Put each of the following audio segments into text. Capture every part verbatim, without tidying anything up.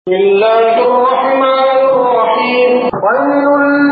بسم الله الرحمن الرحيم ويل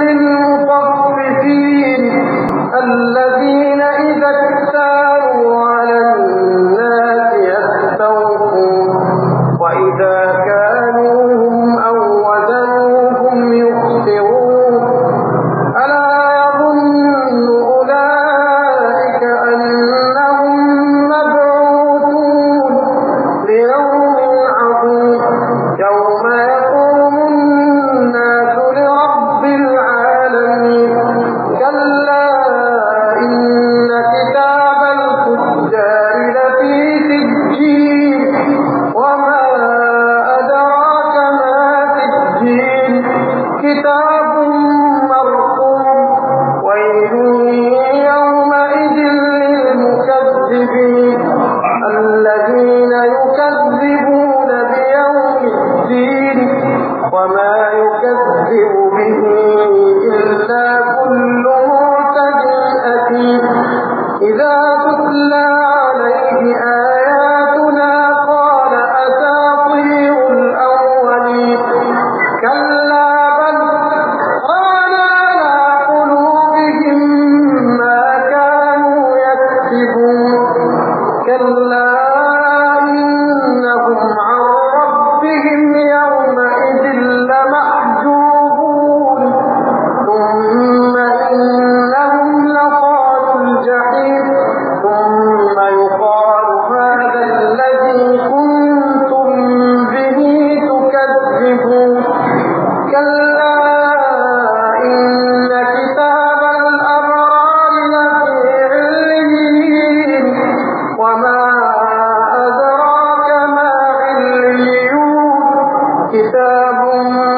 للمطففين الذين إذا اكتالوا على الناس يستوفون وإذا كانوهم أو وزنوهم يخسرون ألا يظن أولئك أنهم مبعوثون ليوم عظيم يوم يقوم الناس لرب العالمين كلا إن كتاب الفجار لفي سجين وما أدراك ما سجين كتاب مرقوم ويل يومئذ للمكذبين الذين يكذبون بيوم الدين وما يكذب به إلا كل معتد أثيم إذا تتلى عليه آياتنا قال أساطير الأولين كلا بل ران على قلوبهم ما كانوا يكسبون كلا إنهم عن ربهم يومئذ لمحجوبون ثم إنهم لصالوا الجحيم ثم يقال هذا الذي كنتم به تكذبون كلا إن كتاب الأبرار لفي عليين وما أدراك ما عليون كتاب